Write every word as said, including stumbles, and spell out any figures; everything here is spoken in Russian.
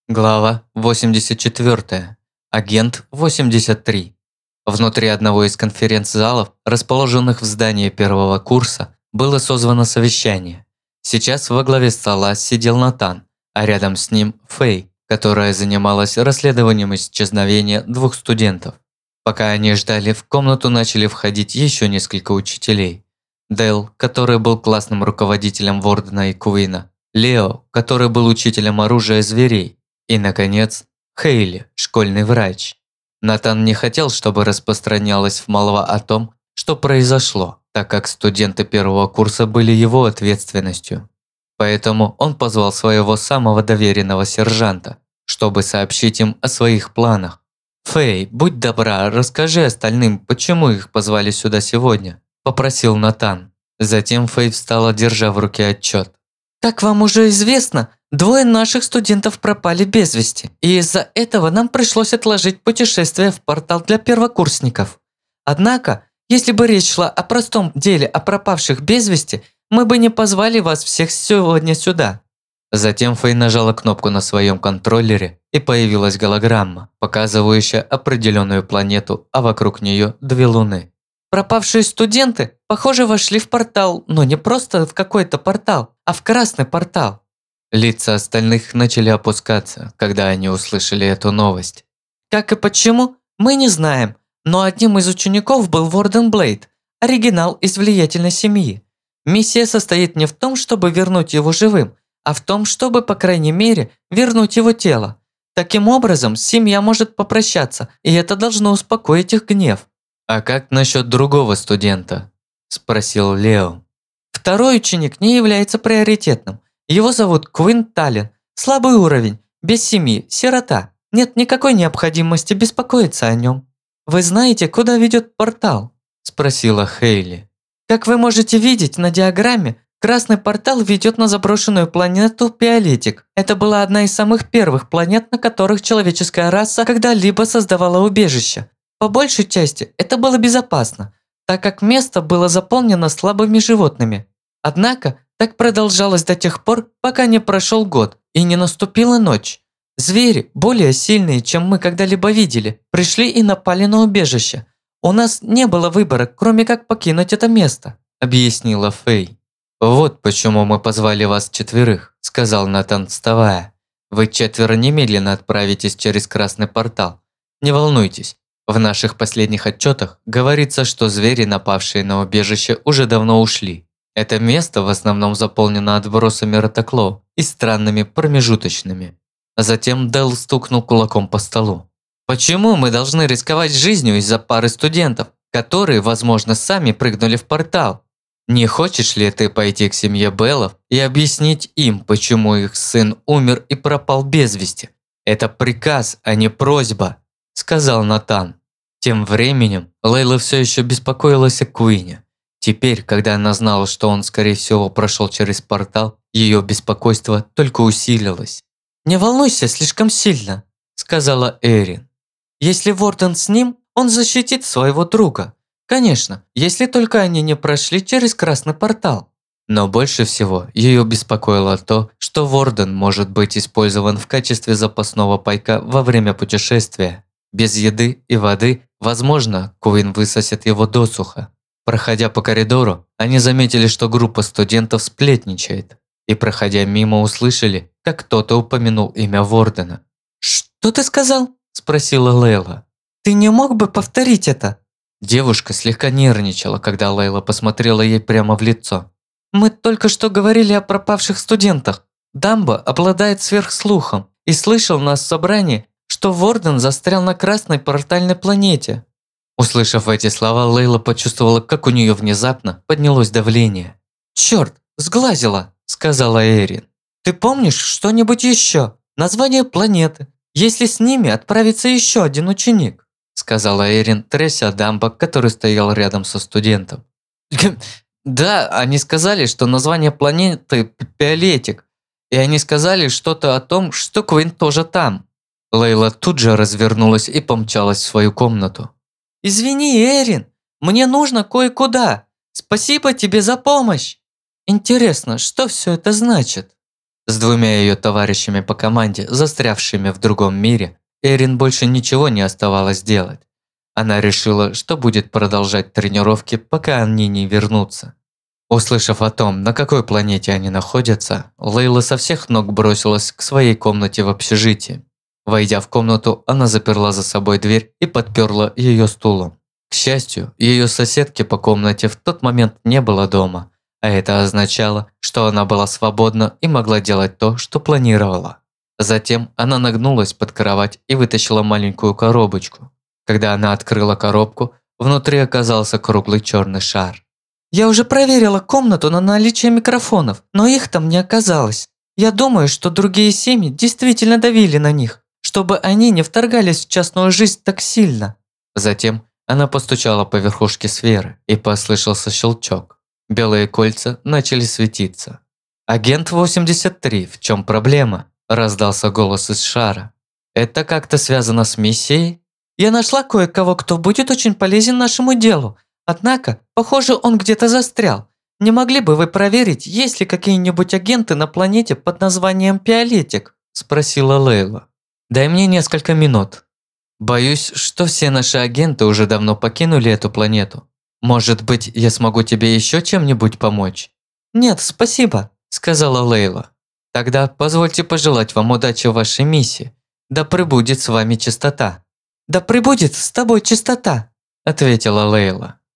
Глава восемьдесят четыре. Агент восемьдесят три. Внутри одного из конференц-залов, расположенных в здании первого курса, было созвано совещание. Сейчас во главе стола сидел Натан, а рядом с ним Фэй, которая занималась расследованием исчезновения двух студентов. Пока они ждали, в комнату начали входить еще несколько учителей. Дэл, который был классным руководителем Вордена и Куина, Лео, который был учителем оружия зверей, и, наконец, Хейли, школьный врач. Натан не хотел, чтобы распространялась в молва о том, что произошло, так как студенты первого курса были его ответственностью. Поэтому он позвал своего самого доверенного сержанта, чтобы сообщить им о своих планах. «Фэй, будь добра, расскажи остальным, почему их позвали сюда сегодня», – попросил Натан. Затем Фэй встала, держа в руке отчет. Как вам уже известно, двое наших студентов пропали без вести, и из-за этого нам пришлось отложить путешествие в портал для первокурсников. Однако, если бы речь шла о простом деле о пропавших без вести, мы бы не позвали вас всех сегодня сюда. Затем Фэй нажала кнопку на своем контроллере, и появилась голограмма, показывающая определенную планету, а вокруг нее две луны. Пропавшие студенты, похоже, вошли в портал, но не просто в какой-то портал, а в красный портал. Лица остальных начали опускаться, когда они услышали эту новость. Как и почему, мы не знаем, но одним из учеников был Ворден Блейд, оригинал из влиятельной семьи. Миссия состоит не в том, чтобы вернуть его живым, а в том, чтобы, по крайней мере, вернуть его тело. Таким образом, семья может попрощаться, и это должно успокоить их гнев. «А как насчет другого студента?» – спросил Лео. Второй ученик не является приоритетным. Его зовут Квин Таллен. Слабый уровень, без семьи, сирота. Нет никакой необходимости беспокоиться о нем. Вы знаете, куда ведет портал? Спросила Хейли. Как вы можете видеть на диаграмме, красный портал ведет на заброшенную планету Пиолетик. Это была одна из самых первых планет, на которых человеческая раса когда-либо создавала убежище. По большей части это было безопасно, так как место было заполнено слабыми животными. Однако, так продолжалось до тех пор, пока не прошел год и не наступила ночь. Звери, более сильные, чем мы когда-либо видели, пришли и напали на убежище. У нас не было выбора, кроме как покинуть это место, объяснила Фэй. Вот почему мы позвали вас четверых, сказал Натан, вставая. Вы четверо немедленно отправитесь через красный портал. Не волнуйтесь. В наших последних отчетах говорится, что звери, напавшие на убежище, уже давно ушли. Это место в основном заполнено отбросами ротокло и странными промежуточными. Затем Дэл стукнул кулаком по столу. «Почему мы должны рисковать жизнью из-за пары студентов, которые, возможно, сами прыгнули в портал? Не хочешь ли ты пойти к семье Беллов и объяснить им, почему их сын умер и пропал без вести? Это приказ, а не просьба», – сказал Натан. Тем временем Лейла все еще беспокоилась о Куине. Теперь, когда она знала, что он, скорее всего, прошел через портал, ее беспокойство только усилилось. «Не волнуйся слишком сильно», – сказала Эрин. «Если Ворден с ним, он защитит своего друга. Конечно, если только они не прошли через красный портал». Но больше всего ее беспокоило то, что Ворден может быть использован в качестве запасного пайка во время путешествия. Без еды и воды, возможно, Куин высосет его досуха. Проходя по коридору, они заметили, что группа студентов сплетничает. И, проходя мимо, услышали, как кто-то упомянул имя Вордена. «Что ты сказал?» – спросила Лейла. «Ты не мог бы повторить это?» Девушка слегка нервничала, когда Лейла посмотрела ей прямо в лицо. «Мы только что говорили о пропавших студентах. Дамбо обладает сверхслухом и слышал нас в собрании, что Ворден застрял на красной портальной планете». Услышав эти слова, Лейла почувствовала, как у нее внезапно поднялось давление. «Черт, сглазила», – сказала Эрин. «Ты помнишь что-нибудь еще? Название планеты, если с ними отправится еще один ученик», – сказала Эрин, тряся Дамбо, который стоял рядом со студентом. «Да, они сказали, что название планеты Пиолетик, и они сказали что-то о том, что Квин тоже там». Лейла тут же развернулась и помчалась в свою комнату. «Извини, Эрин, мне нужно кое-куда. Спасибо тебе за помощь. Интересно, что все это значит?» С двумя ее товарищами по команде, застрявшими в другом мире, Эрин больше ничего не оставалось делать. Она решила, что будет продолжать тренировки, пока они не вернутся. Услышав о том, на какой планете они находятся, Лейла со всех ног бросилась к своей комнате в общежитии. Войдя в комнату, она заперла за собой дверь и подперла ее стулом. К счастью, ее соседки по комнате в тот момент не было дома, а это означало, что она была свободна и могла делать то, что планировала. Затем она нагнулась под кровать и вытащила маленькую коробочку. Когда она открыла коробку, внутри оказался круглый черный шар. «Я уже проверила комнату на наличие микрофонов, но их там не оказалось. Я думаю, что другие семьи действительно давили на них, чтобы они не вторгались в частную жизнь так сильно». Затем она постучала по верхушке сферы, и послышался щелчок. Белые кольца начали светиться. «Агент восемьдесят три, в чем проблема?» – раздался голос из шара. «Это как-то связано с миссией?» «Я нашла кое-кого, кто будет очень полезен нашему делу. Однако, похоже, он где-то застрял. Не могли бы вы проверить, есть ли какие-нибудь агенты на планете под названием Пиолетик?» – спросила Лейла. «Дай мне несколько минут. Боюсь, что все наши агенты уже давно покинули эту планету. Может быть, я смогу тебе еще чем-нибудь помочь?» «Нет, спасибо», – сказала Лейла. «Тогда позвольте пожелать вам удачи в вашей миссии. Да пребудет с вами чистота». «Да пребудет с тобой чистота», – ответила Лейла.